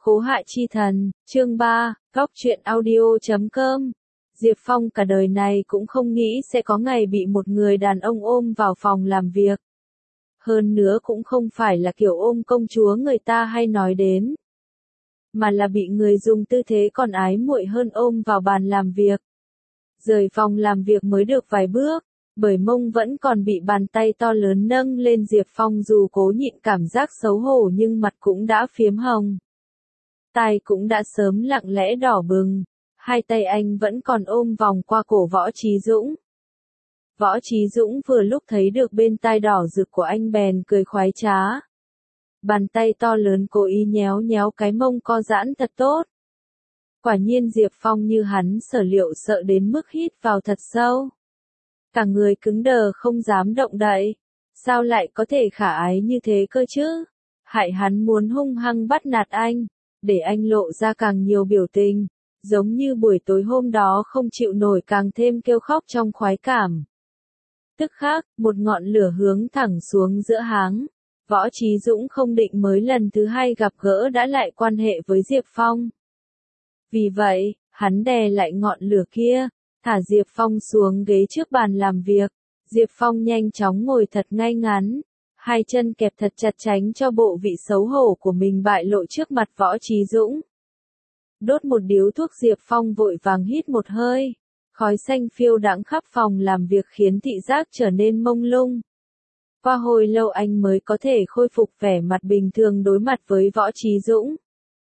Khố hại chi thần, chương 3, góc truyện audio.com. Diệp Phong cả đời này cũng không nghĩ sẽ có ngày bị một người đàn ông ôm vào phòng làm việc. Hơn nữa cũng không phải là kiểu ôm công chúa người ta hay nói đến, mà là bị người dùng tư thế còn ái muội hơn ôm vào bàn làm việc. Rời phòng làm việc mới được vài bước, bởi mông vẫn còn bị bàn tay to lớn nâng lên, Diệp Phong dù cố nhịn cảm giác xấu hổ nhưng mặt cũng đã phiếm hồng. Tai cũng đã sớm lặng lẽ đỏ bừng, hai tay anh vẫn còn ôm vòng qua cổ Võ Trí Dũng. Võ Trí Dũng vừa lúc thấy được bên tai đỏ rực của anh bèn cười khoái trá. Bàn tay to lớn cố ý nhéo nhéo cái mông co giãn thật tốt. Quả nhiên Diệp Phong như hắn sở liệu sợ đến mức hít vào thật sâu. Cả người cứng đờ không dám động đậy. Sao lại có thể khả ái như thế cơ chứ? Hại hắn muốn hung hăng bắt nạt anh, để anh lộ ra càng nhiều biểu tình, giống như buổi tối hôm đó không chịu nổi càng thêm kêu khóc trong khoái cảm. Tức khắc, một ngọn lửa hướng thẳng xuống giữa háng. Võ Trí Dũng không định mới lần thứ hai gặp gỡ đã lại quan hệ với Diệp Phong. Vì vậy, hắn đè lại ngọn lửa kia, thả Diệp Phong xuống ghế trước bàn làm việc. Diệp Phong nhanh chóng ngồi thật ngay ngắn, hai chân kẹp thật chặt tránh cho bộ vị xấu hổ của mình bại lộ trước mặt Võ Trí Dũng. Đốt một điếu thuốc, Diệp Phong vội vàng hít một hơi. Khói xanh phiêu đãng khắp phòng làm việc khiến thị giác trở nên mông lung. Qua hồi lâu anh mới có thể khôi phục vẻ mặt bình thường đối mặt với Võ Trí Dũng.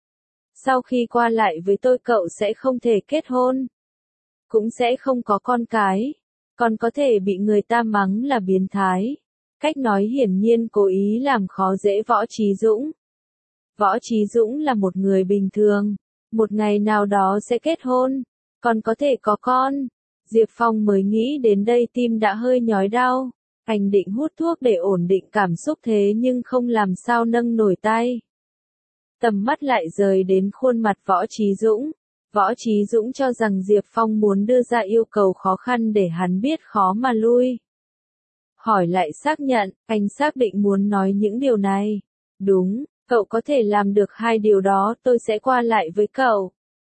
Sau khi qua lại với tôi cậu sẽ không thể kết hôn, cũng sẽ không có con cái, còn có thể bị người ta mắng là biến thái. Cách nói hiển nhiên cố ý làm khó dễ Võ Trí Dũng. Võ Trí Dũng là một người bình thường, một ngày nào đó sẽ kết hôn, còn có thể có con. Diệp Phong mới nghĩ đến đây tim đã hơi nhói đau. Anh định hút thuốc để ổn định cảm xúc thế nhưng không làm sao nâng nổi tay. Tầm mắt lại rời đến khuôn mặt Võ Trí Dũng. Võ Trí Dũng cho rằng Diệp Phong muốn đưa ra yêu cầu khó khăn để hắn biết khó mà lui. Hỏi lại xác nhận, anh xác định muốn nói những điều này. Đúng, cậu có thể làm được hai điều đó, tôi sẽ qua lại với cậu.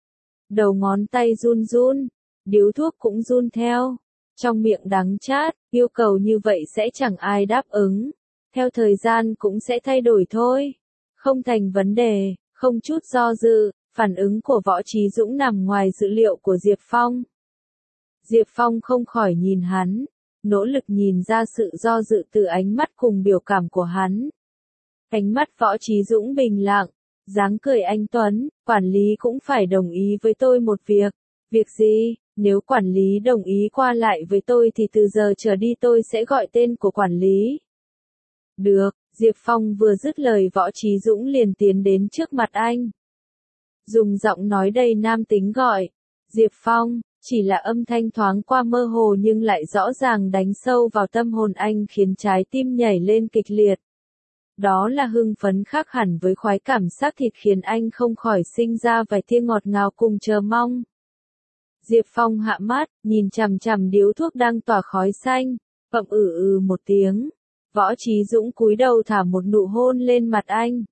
Đầu ngón tay run run, điếu thuốc cũng run theo. Trong miệng đắng chát, yêu cầu như vậy sẽ chẳng ai đáp ứng. Theo thời gian cũng sẽ thay đổi thôi. Không thành vấn đề, không chút do dự, phản ứng của Võ Trí Dũng nằm ngoài dự liệu của Diệp Phong. Diệp Phong không khỏi nhìn hắn, nỗ lực nhìn ra sự do dự từ ánh mắt cùng biểu cảm của hắn. Ánh mắt Võ Trí Dũng bình lặng, dáng cười anh tuấn, quản lý cũng phải đồng ý với tôi một việc. Việc gì? Nếu quản lý đồng ý qua lại với tôi thì từ giờ trở đi tôi sẽ gọi tên của quản lý. Được, Diệp Phong vừa dứt lời Võ Trí Dũng liền tiến đến trước mặt anh. Dùng giọng nói đầy nam tính gọi, Diệp Phong, chỉ là âm thanh thoáng qua mơ hồ nhưng lại rõ ràng đánh sâu vào tâm hồn anh khiến trái tim nhảy lên kịch liệt. Đó là hưng phấn khác hẳn với khoái cảm xác thịt khiến anh không khỏi sinh ra vài tia ngọt ngào cùng chờ mong. Diệp Phong hạ mắt, nhìn chằm chằm điếu thuốc đang tỏa khói xanh, ậm một tiếng. Võ Trí Dũng cúi đầu thả một nụ hôn lên mặt anh.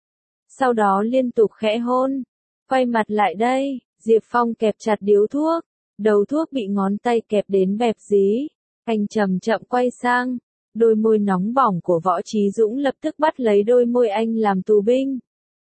Sau đó liên tục khẽ hôn. Quay mặt lại đây, Diệp Phong kẹp chặt điếu thuốc. Đầu thuốc bị ngón tay kẹp đến bẹp dí. Anh chậm chậm quay sang. Đôi môi nóng bỏng của Võ Trí Dũng lập tức bắt lấy đôi môi anh làm tù binh.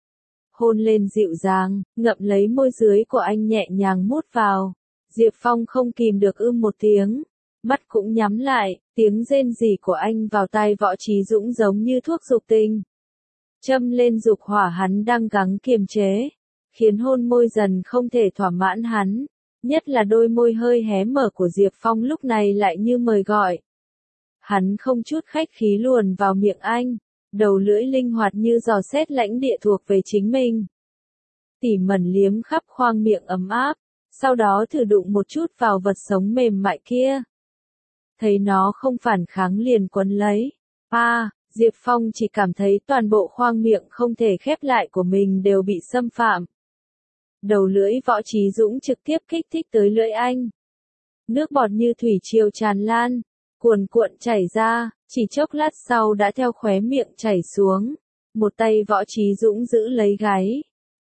Hôn lên dịu dàng, ngậm lấy môi dưới của anh nhẹ nhàng mút vào. Diệp Phong không kìm được một tiếng. Mắt cũng nhắm lại, tiếng rên rỉ của anh vào tai Võ Trí Dũng giống như thuốc dục tình. Châm lên dục hỏa hắn đang gắng kiềm chế, khiến hôn môi dần không thể thỏa mãn hắn. Nhất là đôi môi hơi hé mở của Diệp Phong lúc này lại như mời gọi. Hắn không chút khách khí luồn vào miệng anh, đầu lưỡi linh hoạt như giò xét lãnh địa thuộc về chính mình. Tỉ mẩn liếm khắp khoang miệng ấm áp, sau đó thử đụng một chút vào vật sống mềm mại kia. Thấy nó không phản kháng liền quấn lấy. Diệp Phong chỉ cảm thấy toàn bộ khoang miệng không thể khép lại của mình đều bị xâm phạm. Đầu lưỡi Võ Trí Dũng trực tiếp kích thích tới lưỡi anh. Nước bọt như thủy triều tràn lan, cuồn cuộn chảy ra, chỉ chốc lát sau đã theo khóe miệng chảy xuống. Một tay Võ Trí Dũng giữ lấy gáy,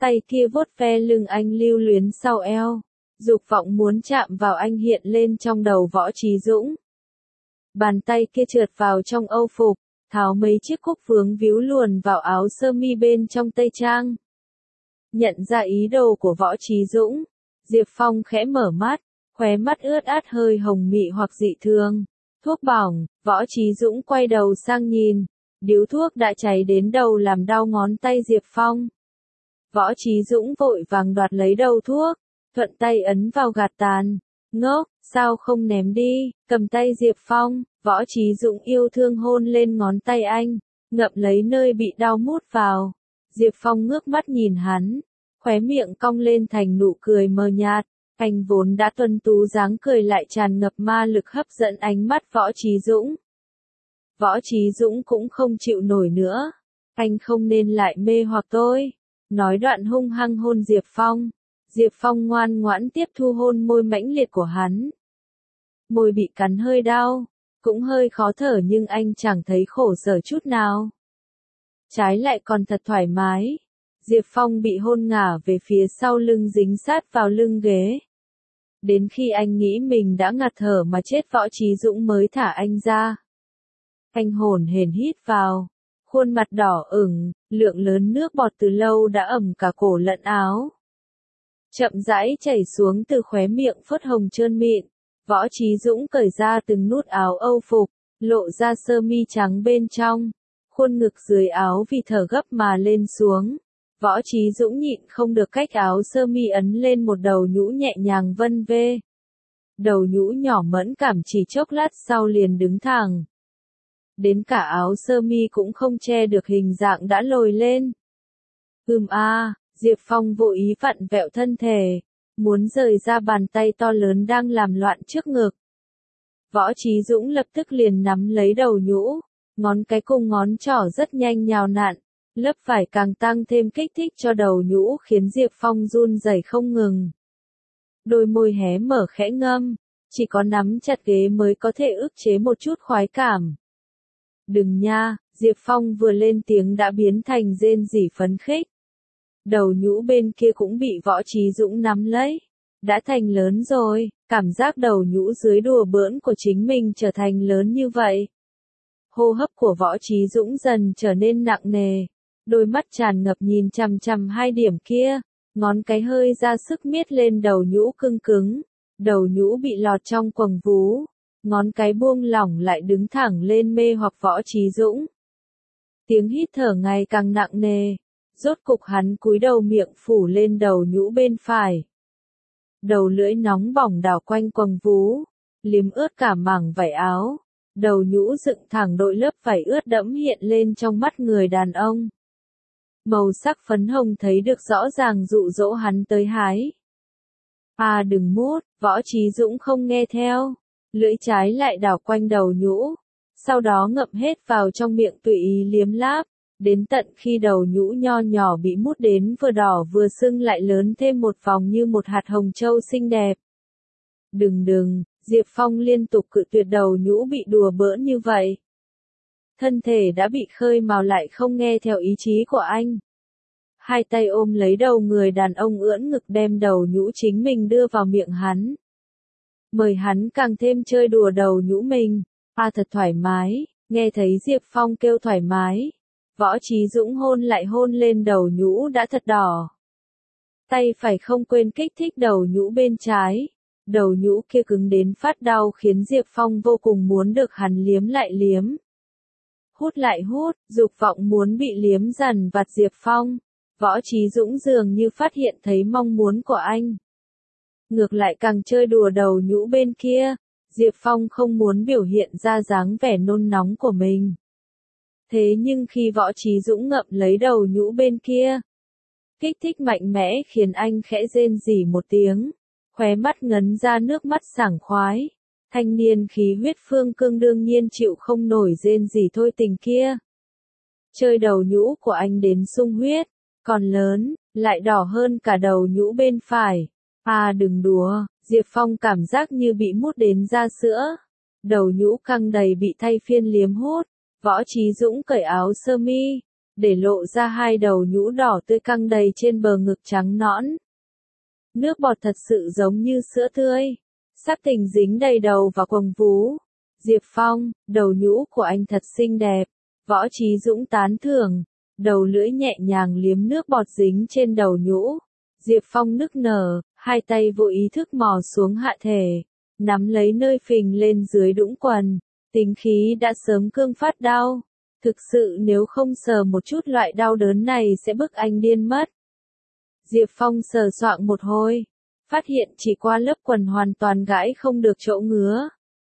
Tay kia vuốt ve lưng anh lưu luyến sau eo. Dục vọng muốn chạm vào anh hiện lên trong đầu Võ Chí Dũng. Bàn tay kia trượt vào trong âu phục, tháo mấy chiếc cúc vướng víu luồn vào áo sơ mi bên trong tây trang. Nhận ra ý đồ của Võ Chí Dũng, Diệp Phong khẽ mở mắt, khóe mắt ướt át hơi hồng mị hoặc dị thường. Thuốc bỏng, Võ Chí Dũng quay đầu sang nhìn, điếu thuốc đã cháy đến đầu làm đau ngón tay Diệp Phong. Võ Chí Dũng vội vàng đoạt lấy đầu thuốc, thuận tay ấn vào gạt tàn. Ngốc, sao không ném đi, cầm tay Diệp Phong, Võ Chí Dũng yêu thương hôn lên ngón tay anh, ngậm lấy nơi bị đau mút vào. Diệp Phong ngước mắt nhìn hắn, khóe miệng cong lên thành nụ cười mờ nhạt, anh vốn đã tuấn tú dáng cười lại tràn ngập ma lực hấp dẫn ánh mắt Võ Chí Dũng. Võ Chí Dũng cũng không chịu nổi nữa, anh không nên lại mê hoặc tôi, nói đoạn hung hăng hôn Diệp Phong. Diệp Phong ngoan ngoãn tiếp thu hôn môi mãnh liệt của hắn. Môi bị cắn hơi đau, cũng hơi khó thở nhưng anh chẳng thấy khổ sở chút nào. Trái lại còn thật thoải mái. Diệp Phong bị hôn ngả về phía sau lưng dính sát vào lưng ghế. Đến khi anh nghĩ mình đã ngạt thở mà chết Võ Chí Dũng mới thả anh ra. Anh hổn hển hít vào, khuôn mặt đỏ ửng, lượng lớn nước bọt từ lâu đã ẩm cả cổ lẫn áo. Chậm rãi chảy xuống từ khóe miệng phớt hồng trơn mịn. Võ Chí Dũng cởi ra từng nút áo âu phục, lộ ra sơ mi trắng bên trong. Khuôn ngực dưới áo vì thở gấp mà lên xuống. Võ Chí Dũng nhịn không được cách áo sơ mi ấn lên một đầu nhũ nhẹ nhàng vân vê. Đầu nhũ nhỏ mẫn cảm chỉ chốc lát sau liền đứng thẳng. Đến cả áo sơ mi cũng không che được hình dạng đã lồi lên. Diệp Phong vô ý vặn vẹo thân thể, muốn rời ra bàn tay to lớn đang làm loạn trước ngực. Võ Chí Dũng lập tức liền nắm lấy đầu nhũ, ngón cái cùng ngón trỏ rất nhanh nhào nặn, lớp vải càng tăng thêm kích thích cho đầu nhũ khiến Diệp Phong run rẩy không ngừng. Đôi môi hé mở khẽ ngâm, chỉ có nắm chặt ghế mới có thể ức chế một chút khoái cảm. Đừng nha, Diệp Phong vừa lên tiếng đã biến thành rên rỉ phấn khích. Đầu nhũ bên kia cũng bị Võ Chí Dũng nắm lấy. Đã thành lớn rồi, cảm giác đầu nhũ dưới đùa bỡn của chính mình trở thành lớn như vậy. Hô hấp của Võ Chí Dũng dần trở nên nặng nề. Đôi mắt tràn ngập nhìn chằm chằm hai điểm kia. Ngón cái hơi ra sức miết lên đầu nhũ cưng cứng. Đầu nhũ bị lọt trong quầng vú. Ngón cái buông lỏng lại đứng thẳng lên mê hoặc Võ Chí Dũng. Tiếng hít thở ngày càng nặng nề. Rốt cục hắn cúi đầu miệng phủ lên đầu nhũ bên phải. Đầu lưỡi nóng bỏng đảo quanh quầng vú, liếm ướt cả mảng vải áo. Đầu nhũ dựng thẳng đội lớp vải ướt đẫm hiện lên trong mắt người đàn ông. Màu sắc phấn hồng thấy được rõ ràng dụ dỗ hắn tới hái. Đừng mút, Võ Chí Dũng không nghe theo. Lưỡi trái lại đảo quanh đầu nhũ. Sau đó ngậm hết vào trong miệng tùy ý liếm láp. Đến tận khi đầu nhũ nho nhỏ bị mút đến vừa đỏ vừa sưng lại lớn thêm một vòng như một hạt hồng châu xinh đẹp. Đừng, Diệp Phong liên tục cự tuyệt đầu nhũ bị đùa bỡn như vậy. Thân thể đã bị khơi mào lại không nghe theo ý chí của anh. Hai tay ôm lấy đầu người đàn ông ưỡn ngực đem đầu nhũ chính mình đưa vào miệng hắn. Mời hắn càng thêm chơi đùa đầu nhũ mình. Thật thoải mái, nghe thấy Diệp Phong kêu thoải mái. Võ Chí Dũng hôn lại hôn lên đầu nhũ đã thật đỏ. Tay phải không quên kích thích đầu nhũ bên trái. Đầu nhũ kia cứng đến phát đau khiến Diệp Phong vô cùng muốn được hắn liếm lại liếm. Hút lại hút, dục vọng muốn bị liếm dần vặt Diệp Phong. Võ Chí Dũng dường như phát hiện thấy mong muốn của anh. Ngược lại càng chơi đùa đầu nhũ bên kia, Diệp Phong không muốn biểu hiện ra dáng vẻ nôn nóng của mình. Thế nhưng khi Võ Chí Dũng ngậm lấy đầu nhũ bên kia, kích thích mạnh mẽ khiến anh khẽ rên rỉ một tiếng, khóe mắt ngấn ra nước mắt sảng khoái. Thanh niên khí huyết phương cương đương nhiên chịu không nổi rên rỉ thôi tình kia. Chơi đầu nhũ của anh đến sung huyết, còn lớn, lại đỏ hơn cả đầu nhũ bên phải. Đừng đùa, Diệp Phong cảm giác như bị mút đến da sữa. Đầu nhũ căng đầy bị thay phiên liếm hút. Võ Chí Dũng cởi áo sơ mi, để lộ ra hai đầu nhũ đỏ tươi căng đầy trên bờ ngực trắng nõn. Nước bọt thật sự giống như sữa tươi, sắc tình dính đầy đầu và quầng vú. Diệp Phong, đầu nhũ của anh thật xinh đẹp, Võ Chí Dũng tán thưởng, đầu lưỡi nhẹ nhàng liếm nước bọt dính trên đầu nhũ. Diệp Phong nức nở, hai tay vô ý thức mò xuống hạ thể, nắm lấy nơi phình lên dưới đũng quần, tính khí đã sớm cương phát đau. Thực sự nếu không sờ một chút loại đau đớn này sẽ bức anh điên mất. Diệp Phong sờ soạng một hồi, phát hiện chỉ qua lớp quần hoàn toàn gãi không được chỗ ngứa.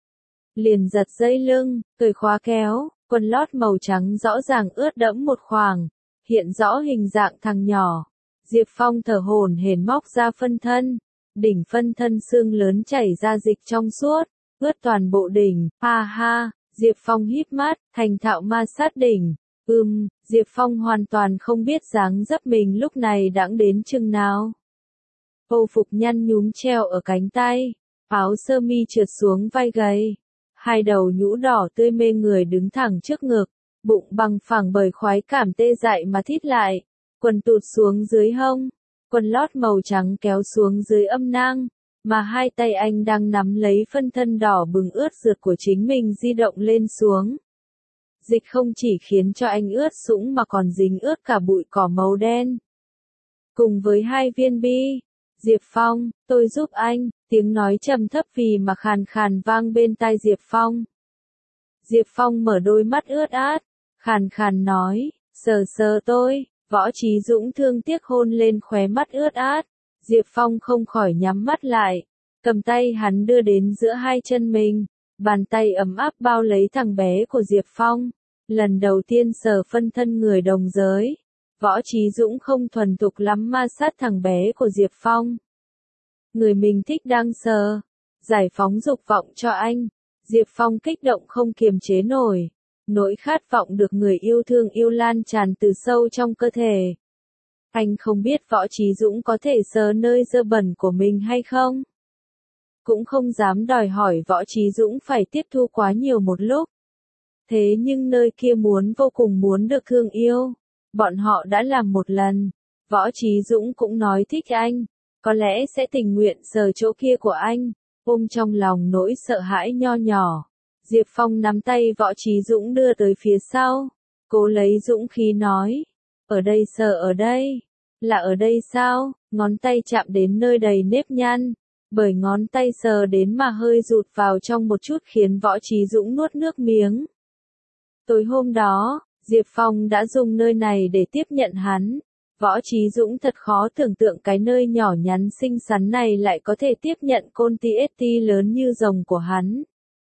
Liền giật dây lưng, cởi khóa kéo, quần lót màu trắng rõ ràng ướt đẫm một khoảng, hiện rõ hình dạng thằng nhỏ. Diệp Phong thở hổn hển móc ra phân thân, đỉnh phân thân xương lớn chảy ra dịch trong suốt, ướt toàn bộ đỉnh, ha ha, Diệp Phong híp mắt, thành thạo ma sát đỉnh. Diệp Phong hoàn toàn không biết dáng dấp mình lúc này đãng đến chừng nào. Âu phục nhăn nhúm treo ở cánh tay, áo sơ mi trượt xuống vai gầy, hai đầu nhũ đỏ tươi mê người đứng thẳng trước ngực, bụng bằng phẳng bởi khoái cảm tê dại mà thít lại, quần tụt xuống dưới hông, quần lót màu trắng kéo xuống dưới âm nang, mà hai tay anh đang nắm lấy phân thân đỏ bừng ướt rượt của chính mình di động lên xuống. Dịch không chỉ khiến cho anh ướt sũng mà còn dính ướt cả bụi cỏ màu đen. Cùng với hai viên bi, Diệp Phong, tôi giúp anh, tiếng nói trầm thấp vì mà khàn khàn vang bên tai Diệp Phong. Diệp Phong mở đôi mắt ướt át, khàn khàn nói, sờ sờ tôi, Võ Chí Dũng thương tiếc hôn lên khóe mắt ướt át. Diệp Phong không khỏi nhắm mắt lại, cầm tay hắn đưa đến giữa hai chân mình, bàn tay ấm áp bao lấy thằng bé của Diệp Phong. Lần đầu tiên sờ phân thân người đồng giới, Võ Chí Dũng không thuần thục lắm ma sát thằng bé của Diệp Phong. Người mình thích đang sờ, giải phóng dục vọng cho anh. Diệp Phong kích động không kiềm chế nổi, nỗi khát vọng được người yêu thương yêu lan tràn từ sâu trong cơ thể. Anh không biết Võ Chí Dũng có thể sờ nơi dơ bẩn của mình hay không. Cũng không dám đòi hỏi Võ Chí Dũng phải tiếp thu quá nhiều một lúc. Thế nhưng nơi kia vô cùng muốn được thương yêu. Bọn họ đã làm một lần. Võ Chí Dũng cũng nói thích anh. Có lẽ sẽ tình nguyện sờ chỗ kia của anh. Ôm trong lòng nỗi sợ hãi nho nhỏ. Diệp Phong nắm tay Võ Chí Dũng đưa tới phía sau. Cố lấy dũng khí nói. Ở đây sờ ở đây. Là ở đây sao? Ngón tay chạm đến nơi đầy nếp nhăn. Bởi ngón tay sờ đến mà hơi rụt vào trong một chút khiến Võ Chí Dũng nuốt nước miếng. Tối hôm đó, Diệp Phong đã dùng nơi này để tiếp nhận hắn. Võ Chí Dũng thật khó tưởng tượng cái nơi nhỏ nhắn xinh xắn này lại có thể tiếp nhận con TST lớn như rồng của hắn.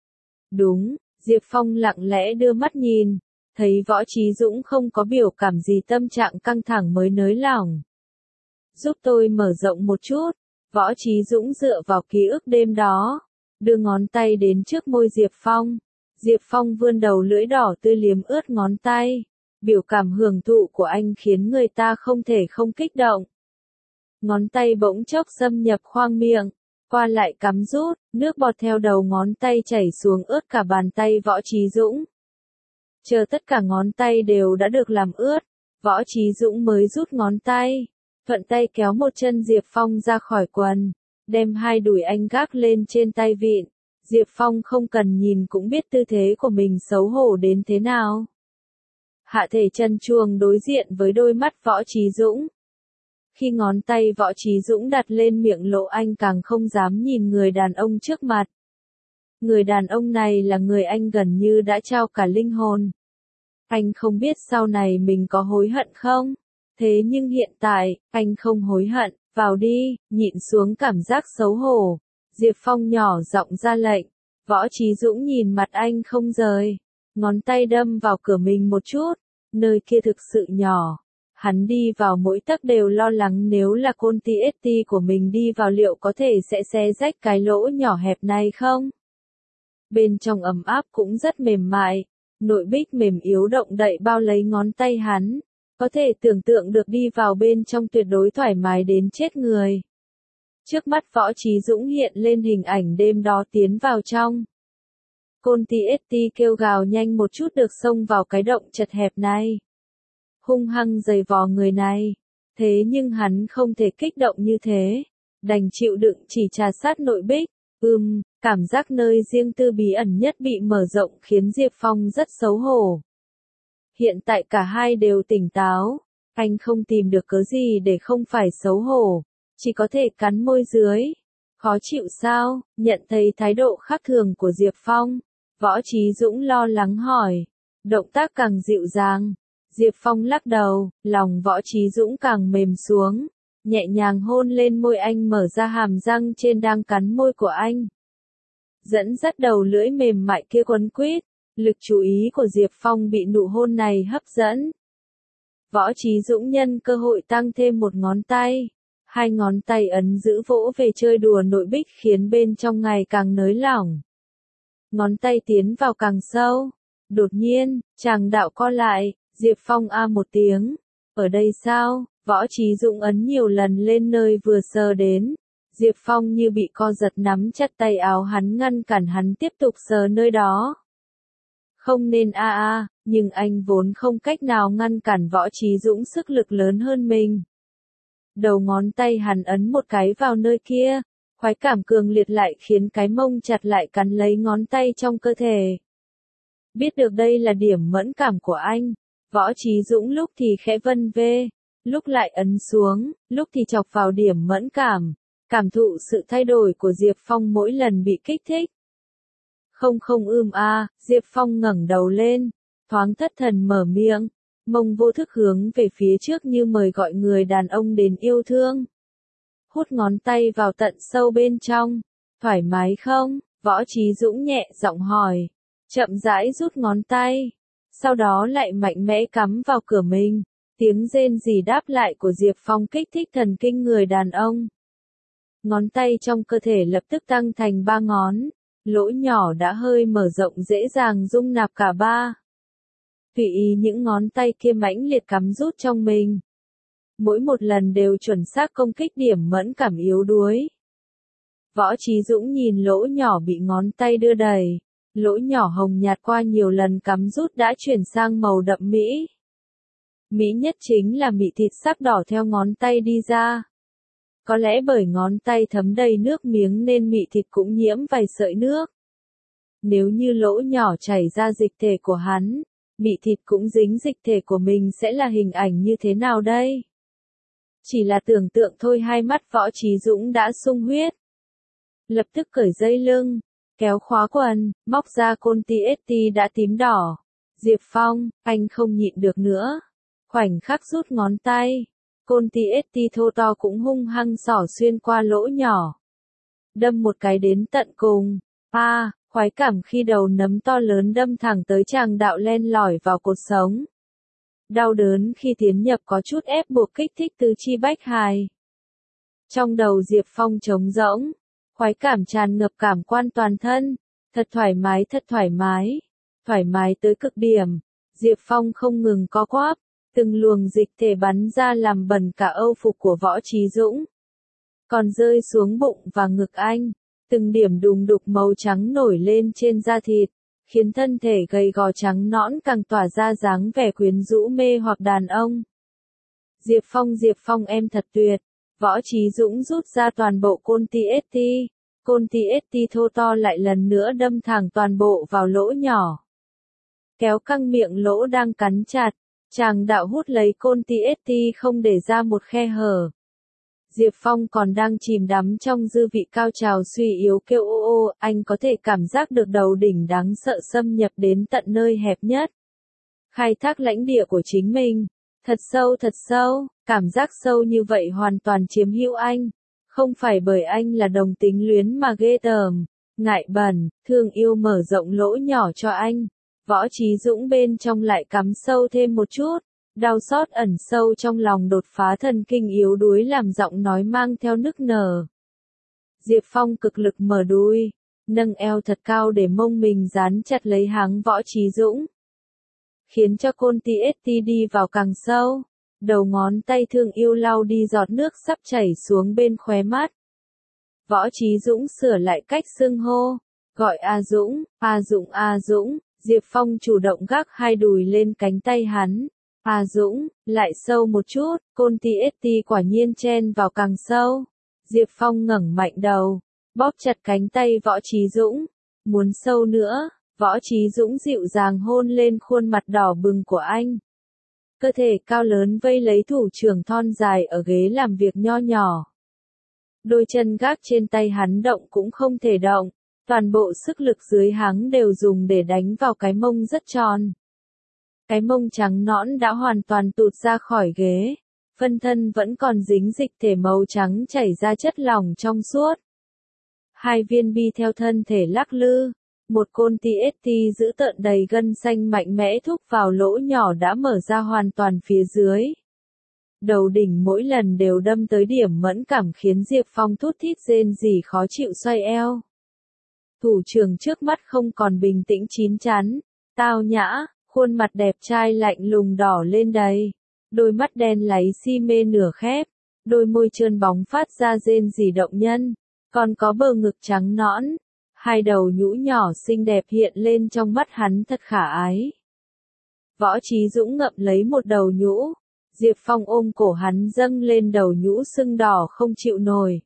Đúng, Diệp Phong lặng lẽ đưa mắt nhìn, thấy Võ Chí Dũng không có biểu cảm gì tâm trạng căng thẳng mới nới lỏng. Giúp tôi mở rộng một chút, Võ Chí Dũng dựa vào ký ức đêm đó, đưa ngón tay đến trước môi Diệp Phong. Diệp Phong vươn đầu lưỡi đỏ tươi liếm ướt ngón tay. Biểu cảm hưởng thụ của anh khiến người ta không thể không kích động. Ngón tay bỗng chốc xâm nhập khoang miệng, qua lại cắm rút, nước bọt theo đầu ngón tay chảy xuống ướt cả bàn tay Võ Chí Dũng. Chờ tất cả ngón tay đều đã được làm ướt, Võ Chí Dũng mới rút ngón tay, thuận tay kéo một chân Diệp Phong ra khỏi quần, đem hai đùi anh gác lên trên tay vịn. Diệp Phong không cần nhìn cũng biết tư thế của mình xấu hổ đến thế nào. Hạ thể trần truồng đối diện với đôi mắt Võ Chí Dũng. Khi ngón tay Võ Chí Dũng đặt lên miệng lộ anh càng không dám nhìn người đàn ông trước mặt. Người đàn ông này là người anh gần như đã trao cả linh hồn. Anh không biết sau này mình có hối hận không? Thế nhưng hiện tại, anh không hối hận, vào đi, nhịn xuống cảm giác xấu hổ. Diệp Phong nhỏ giọng ra lệnh, Võ Chí Dũng nhìn mặt anh không rời, ngón tay đâm vào cửa mình một chút, nơi kia thực sự nhỏ. Hắn đi vào mỗi tấc đều lo lắng nếu là con TST của mình đi vào liệu có thể sẽ xé rách cái lỗ nhỏ hẹp này không? Bên trong ấm áp cũng rất mềm mại, nội bích mềm yếu động đậy bao lấy ngón tay hắn, có thể tưởng tượng được đi vào bên trong tuyệt đối thoải mái đến chết người. Trước mắt Võ Chí Dũng hiện lên hình ảnh đêm đó tiến vào trong. Con TST kêu gào nhanh một chút được xông vào cái động chật hẹp này. hung hăng giày vò người này. Thế nhưng hắn không thể kích động như thế, đành chịu đựng chỉ trà sát nội Bích. Cảm giác nơi riêng tư bí ẩn nhất bị mở rộng khiến Diệp Phong rất xấu hổ. Hiện tại cả hai đều tỉnh táo, anh không tìm được cớ gì để không phải xấu hổ, chỉ có thể cắn môi dưới. Khó chịu sao? Nhận thấy thái độ khác thường của Diệp Phong, Võ Chí Dũng lo lắng hỏi. Động tác càng dịu dàng, Diệp Phong lắc đầu, lòng Võ Chí Dũng càng mềm xuống, nhẹ nhàng hôn lên môi anh, mở ra hàm răng trên đang cắn môi của anh. Dẫn dắt đầu lưỡi mềm mại kia quấn quýt, lực chú ý của Diệp Phong bị nụ hôn này hấp dẫn. Võ Chí Dũng nhân cơ hội tăng thêm một ngón tay. Hai ngón tay ấn giữ vỗ về chơi đùa nội Bích khiến bên trong ngày càng nới lỏng. Ngón tay tiến vào càng sâu. Đột nhiên, tràng đạo co lại, Diệp Phong a một tiếng. Ở đây sao? Võ Chí Dũng ấn nhiều lần lên nơi vừa sờ đến. Diệp Phong như bị co giật nắm chặt tay áo hắn ngăn cản hắn tiếp tục sờ nơi đó. Không nên nhưng anh vốn không cách nào ngăn cản Võ Chí Dũng sức lực lớn hơn mình. Đầu ngón tay hắn ấn một cái vào nơi kia, khoái cảm cường liệt lại khiến cái mông chặt lại cắn lấy ngón tay trong cơ thể. Biết được đây là điểm mẫn cảm của anh, Võ Chí Dũng lúc thì khẽ vân vê, lúc lại ấn xuống, lúc thì chọc vào điểm mẫn cảm, cảm thụ sự thay đổi của Diệp Phong mỗi lần bị kích thích. Không, Diệp Phong ngẩng đầu lên, thoáng thất thần mở miệng, mông vô thức hướng về phía trước như mời gọi người đàn ông đến yêu thương. Hút ngón tay vào tận sâu bên trong, thoải mái không? Võ Chí Dũng nhẹ giọng hỏi, chậm rãi rút ngón tay, sau đó lại mạnh mẽ cắm vào cửa mình. Tiếng rên rỉ đáp lại của Diệp Phong kích thích thần kinh người đàn ông. Ngón tay trong cơ thể lập tức tăng thành 3 ngón, lỗ nhỏ đã hơi mở rộng dễ dàng dung nạp cả ba. Tùy ý những ngón tay kia mãnh liệt cắm rút trong mình. Mỗi một lần đều chuẩn xác công kích điểm mẫn cảm yếu đuối. Võ Chí Dũng nhìn lỗ nhỏ bị ngón tay đưa đẩy, lỗ nhỏ hồng nhạt qua nhiều lần cắm rút đã chuyển sang màu đậm mỹ. Mỹ nhất chính là mị thịt sắc đỏ theo ngón tay đi ra. Có lẽ bởi ngón tay thấm đầy nước miếng nên mị thịt cũng nhiễm vài sợi nước. Nếu như lỗ nhỏ chảy ra dịch thể của hắn, mị thịt cũng dính dịch thể của mình sẽ là hình ảnh như thế nào đây? Chỉ là tưởng tượng thôi hai mắt Võ Chí Dũng đã sung huyết. Lập tức cởi dây lưng, kéo khóa quần, móc ra côn TST đã tím đỏ. Diệp Phong, anh không nhịn được nữa. Khoảnh khắc rút ngón tay, côn TST thô to cũng hung hăng xỏ xuyên qua lỗ nhỏ. Đâm một cái đến tận cùng. Khoái cảm khi đầu nấm to lớn đâm thẳng tới tràng đạo len lỏi vào cột sống. Đau đớn khi tiến nhập có chút ép buộc kích thích tứ chi bách hài. Trong đầu Diệp Phong trống rỗng, khoái cảm tràn ngập cảm quan toàn thân, thật thoải mái tới cực điểm. Diệp Phong không ngừng co quắp, từng luồng dịch thể bắn ra làm bẩn cả âu phục của Võ Chí Dũng. Còn rơi xuống bụng và ngực anh, từng điểm đùng đục màu trắng nổi lên trên da thịt, khiến thân thể gầy gò trắng nõn càng tỏa ra dáng vẻ quyến rũ mê hoặc đàn ông. Diệp Phong em thật tuyệt. Võ Chí Dũng rút ra toàn bộ côn TST. Côn TST thô to lại lần nữa đâm thẳng toàn bộ vào lỗ nhỏ. Kéo căng miệng lỗ đang cắn chặt, tràng đạo hút lấy côn TST không để ra một khe hở. Diệp Phong còn đang chìm đắm trong dư vị cao trào suy yếu kêu ô, anh có thể cảm giác được đầu đỉnh đáng sợ xâm nhập đến tận nơi hẹp nhất. Khai thác lãnh địa của chính mình. Thật sâu, cảm giác sâu như vậy hoàn toàn chiếm hữu anh. Không phải bởi anh là đồng tính luyến mà ghê tởm, ngại bẩn, thương yêu mở rộng lỗ nhỏ cho anh. Võ Chí Dũng bên trong lại cắm sâu thêm một chút. Đau xót ẩn sâu trong lòng đột phá thần kinh yếu đuối làm giọng nói mang theo nức nở. Diệp Phong cực lực mở đùi, nâng eo thật cao để mông mình dán chặt lấy háng Võ Chí Dũng. Khiến cho côn TST đi vào càng sâu, đầu ngón tay thương yêu lau đi giọt nước sắp chảy xuống bên khóe mắt. Võ Chí Dũng sửa lại cách xưng hô, gọi A Dũng, Diệp Phong chủ động gác hai đùi lên cánh tay hắn, Dũng, lại sâu một chút, Côn TST quả nhiên chen vào càng sâu. Diệp Phong ngẩng mạnh đầu, bóp chặt cánh tay Võ Chí Dũng. Muốn sâu nữa, Võ Chí Dũng dịu dàng hôn lên khuôn mặt đỏ bừng của anh. Cơ thể cao lớn vây lấy thủ trưởng thon dài ở ghế làm việc nho nhỏ. Đôi chân gác trên tay hắn động cũng không thể động, toàn bộ sức lực dưới háng đều dùng để đánh vào cái mông rất tròn. Cái mông trắng nõn đã hoàn toàn tụt ra khỏi ghế, phân thân vẫn còn dính dịch thể màu trắng chảy ra chất lỏng trong suốt. Hai viên bi theo thân thể lắc lư, một côn TST giữ tợn đầy gân xanh mạnh mẽ thúc vào lỗ nhỏ đã mở ra hoàn toàn phía dưới. Đầu đỉnh mỗi lần đều đâm tới điểm mẫn cảm khiến Diệp Phong thút thít rên rỉ khó chịu xoay eo. Thủ trưởng trước mắt không còn bình tĩnh chín chắn, tao nhã, khuôn mặt đẹp trai lạnh lùng đỏ lên đầy. Đôi mắt đen láy si mê nửa khép, đôi môi trơn bóng phát ra rên rỉ động nhân, còn có bờ ngực trắng nõn. Hai đầu nhũ nhỏ xinh đẹp hiện lên trong mắt hắn thật khả ái. Võ Chí Dũng ngậm lấy một đầu nhũ. Diệp Phong ôm cổ hắn dâng lên đầu nhũ sưng đỏ không chịu nổi.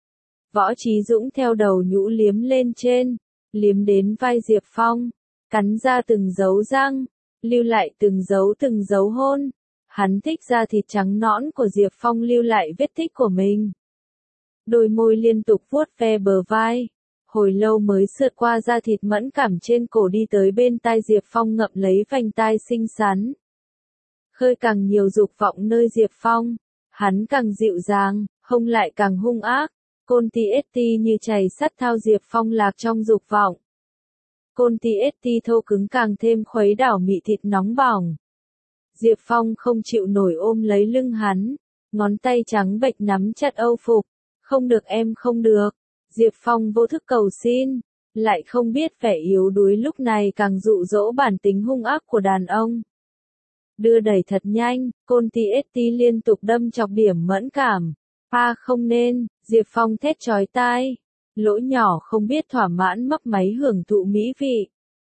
Võ Chí Dũng theo đầu nhũ liếm lên trên, liếm đến vai Diệp Phong, cắn ra từng dấu răng, lưu lại từng dấu hôn. Hắn thích da thịt trắng nõn của Diệp Phong lưu lại vết tích của mình. Đôi môi liên tục vuốt ve bờ vai, hồi lâu mới sượt qua da thịt mẫn cảm trên cổ đi tới bên tai Diệp Phong ngậm lấy vành tai xinh xắn. Khơi càng nhiều dục vọng nơi Diệp Phong, hắn càng dịu dàng, hông lại càng hung ác. Côn TST như chày sắt thao Diệp Phong lạc trong dục vọng. Côn TST thô cứng càng thêm khuấy đảo mị thịt nóng bỏng. Diệp Phong không chịu nổi ôm lấy lưng hắn, ngón tay trắng bệch nắm chặt âu phục. Không được em không được. Diệp Phong vô thức cầu xin, lại không biết vẻ yếu đuối lúc này càng dụ dỗ bản tính hung ác của đàn ông. Đưa đẩy thật nhanh, Côn TST liên tục đâm chọc điểm mẫn cảm. Không nên, Diệp Phong thét chói tai. Lỗ nhỏ không biết thỏa mãn mấp máy hưởng thụ mỹ vị.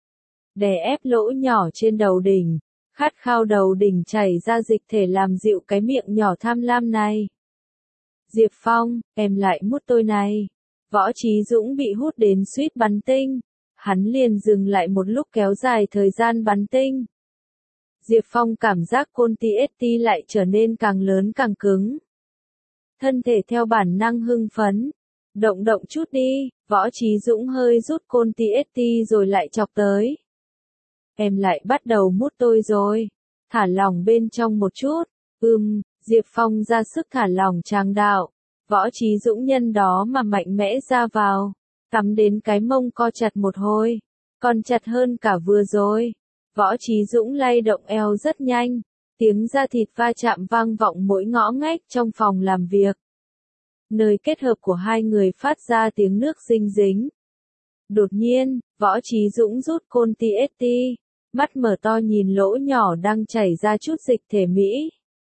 Đè ép lỗ nhỏ trên đầu đỉnh, khát khao đầu đỉnh chảy ra dịch thể làm dịu cái miệng nhỏ tham lam này. Diệp Phong, em lại mút tôi này. Võ Chí Dũng bị hút đến suýt bắn tinh. Hắn liền dừng lại một lúc kéo dài thời gian bắn tinh. Diệp Phong cảm giác côn TST lại trở nên càng lớn càng cứng. Thân thể theo bản năng hưng phấn. Động động chút đi, Võ Chí Dũng hơi rút côn TST rồi lại chọc tới. Em lại bắt đầu mút tôi rồi. Thả lỏng bên trong một chút. Diệp Phong ra sức thả lỏng tràng đạo. Võ Chí Dũng nhân đó mà mạnh mẽ ra vào. Cắm đến cái mông co chặt một hồi. Còn chặt hơn cả vừa rồi. Võ Chí Dũng lay động eo rất nhanh. Tiếng da thịt va chạm vang vọng mỗi ngõ ngách trong phòng làm việc. Nơi kết hợp của hai người phát ra tiếng nước dinh dính. Đột nhiên, Võ Chí Dũng rút côn TST. Mắt mở to nhìn lỗ nhỏ đang chảy ra chút dịch thể mỹ.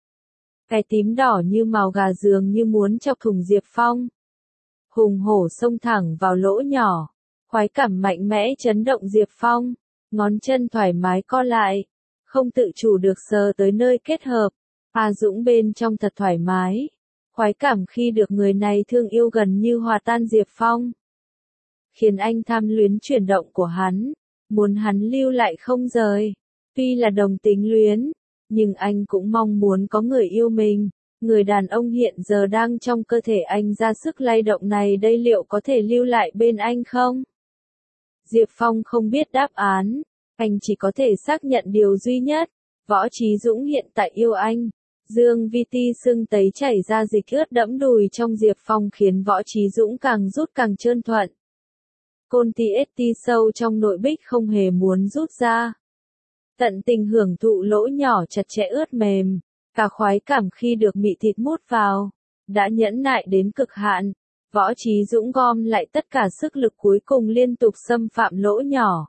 Cái tím đỏ như màu gà dường như muốn chọc thủng Diệp Phong. Hùng hổ xông thẳng vào lỗ nhỏ. Khoái cảm mạnh mẽ chấn động Diệp Phong. Ngón chân thoải mái co lại. Không tự chủ được sờ tới nơi kết hợp. Dũng bên trong thật thoải mái. Khoái cảm khi được người này thương yêu gần như hòa tan Diệp Phong. Khiến anh tham luyến chuyển động của hắn. Muốn hắn lưu lại không rời. Tuy là đồng tính luyến. Nhưng anh cũng mong muốn có người yêu mình. Người đàn ông hiện giờ đang trong cơ thể anh ra sức lay động này đây liệu có thể lưu lại bên anh không? Diệp Phong không biết đáp án. Anh chỉ có thể xác nhận điều duy nhất. Võ Chí Dũng hiện tại yêu anh. Dương Vi Ti sưng tấy chảy ra dịch ướt đẫm đùi trong Diệp Phong khiến Võ Chí Dũng càng rút càng trơn thuận. Côn TST sâu trong nội bích không hề muốn rút ra. Tận tình hưởng thụ lỗ nhỏ chặt chẽ ướt mềm. Cả khoái cảm khi được mị thịt mút vào. Đã nhẫn nại đến cực hạn. Võ Chí Dũng gom lại tất cả sức lực cuối cùng liên tục xâm phạm lỗ nhỏ.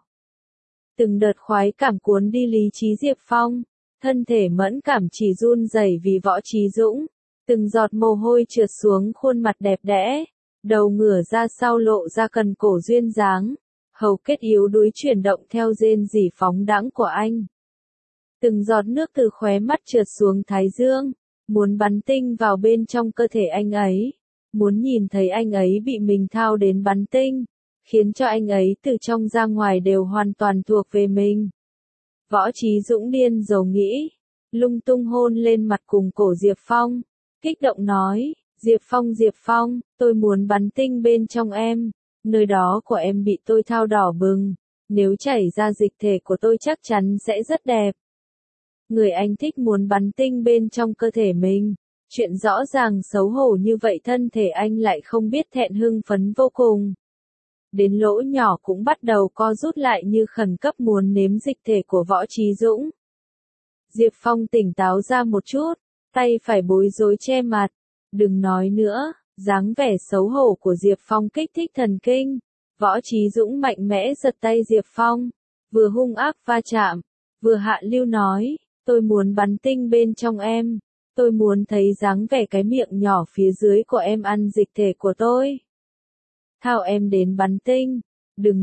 Từng đợt khoái cảm cuốn đi lý trí Diệp Phong. Thân thể mẫn cảm chỉ run rẩy vì Võ Chí Dũng. Từng giọt mồ hôi trượt xuống khuôn mặt đẹp đẽ. Đầu ngửa ra sau lộ ra cần cổ duyên dáng. Hầu kết yếu đuối chuyển động theo rên rỉ phóng đãng của anh. Từng giọt nước từ khóe mắt trượt xuống thái dương, muốn bắn tinh vào bên trong cơ thể anh ấy, muốn nhìn thấy anh ấy bị mình thao đến bắn tinh, khiến cho anh ấy từ trong ra ngoài đều hoàn toàn thuộc về mình. Võ Chí Dũng điên rồ nghĩ, lung tung hôn lên mặt cùng cổ Diệp Phong, kích động nói, Diệp Phong, tôi muốn bắn tinh bên trong em, nơi đó của em bị tôi thao đỏ bừng, nếu chảy ra dịch thể của tôi chắc chắn sẽ rất đẹp. Người anh thích muốn bắn tinh bên trong cơ thể mình, chuyện rõ ràng xấu hổ như vậy thân thể anh lại không biết thẹn hưng phấn vô cùng. Đến lỗ nhỏ cũng bắt đầu co rút lại như khẩn cấp muốn nếm dịch thể của Võ Chí Dũng. Diệp Phong tỉnh táo ra một chút, tay phải bối rối che mặt, đừng nói nữa, dáng vẻ xấu hổ của Diệp Phong kích thích thần kinh. Võ Chí Dũng mạnh mẽ giật tay Diệp Phong, vừa hung ác va chạm, vừa hạ lưu nói, tôi muốn bắn tinh bên trong em, tôi muốn thấy dáng vẻ cái miệng nhỏ phía dưới của em ăn dịch thể của tôi. Thao em đến bắn tinh, đừng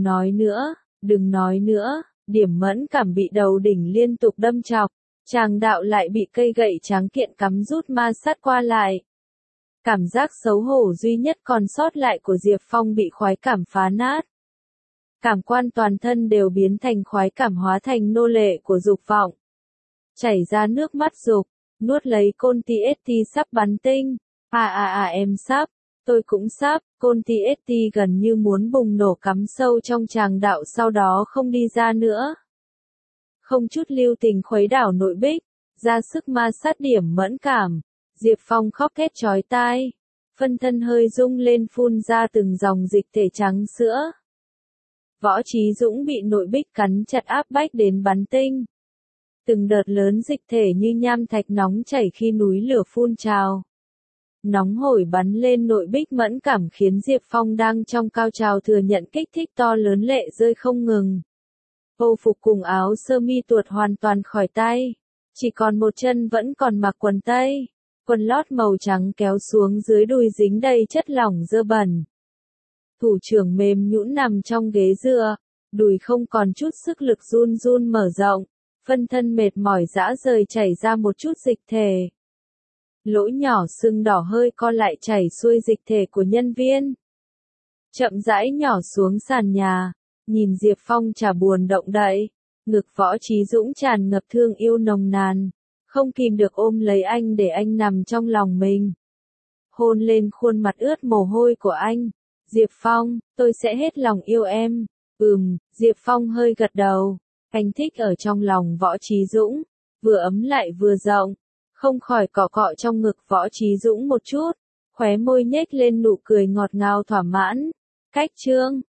nói nữa, Điểm mẫn cảm bị đầu đỉnh liên tục đâm chọc, Tràng Đạo lại bị cây gậy tráng kiện cắm rút ma sát qua lại. Cảm giác xấu hổ duy nhất còn sót lại của Diệp Phong bị khoái cảm phá nát. Cảm quan toàn thân đều biến thành khoái cảm hóa thành nô lệ của dục vọng. Chảy ra nước mắt dục, nuốt lấy Côn TST sắp bắn tinh. Em sắp, tôi cũng sắp, Côn TST gần như muốn bùng nổ cắm sâu trong Tràng Đạo sau đó không đi ra nữa. Không chút lưu tình khuấy đảo nội bích, ra sức ma sát điểm mẫn cảm. Diệp Phong khóc thét chói tai, phân thân hơi rung lên phun ra từng dòng dịch thể trắng sữa. Võ Chí Dũng bị nội bích cắn chặt áp bách đến bắn tinh. Từng đợt lớn dịch thể như nham thạch nóng chảy khi núi lửa phun trào. Nóng hổi bắn lên nội bích mẫn cảm khiến Diệp Phong đang trong cao trào thừa nhận kích thích to lớn lệ rơi không ngừng. Âu phục cùng áo sơ mi tuột hoàn toàn khỏi tay. Chỉ còn một chân vẫn còn mặc quần tây. Quần lót màu trắng kéo xuống dưới đùi dính đầy chất lỏng dơ bẩn. Thủ trưởng mềm nhũn nằm trong ghế dựa, đùi không còn chút sức lực run run mở rộng, phân thân mệt mỏi rã rời chảy ra một chút dịch thể. Lỗ nhỏ sưng đỏ hơi co lại chảy xuôi dịch thể của nhân viên. Chậm rãi nhỏ xuống sàn nhà, nhìn Diệp Phong chả buồn động đậy, ngực Võ Chí Dũng tràn ngập thương yêu nồng nàn. Không kìm được ôm lấy anh để anh nằm trong lòng mình. Hôn lên khuôn mặt ướt mồ hôi của anh. Diệp Phong, tôi sẽ hết lòng yêu em. Diệp Phong hơi gật đầu. Anh thích ở trong lòng Võ Chí Dũng. Vừa ấm lại vừa rộng. Không khỏi cọ cọ trong ngực Võ Chí Dũng một chút. Khóe môi nhếch lên nụ cười ngọt ngào thỏa mãn. Cách chương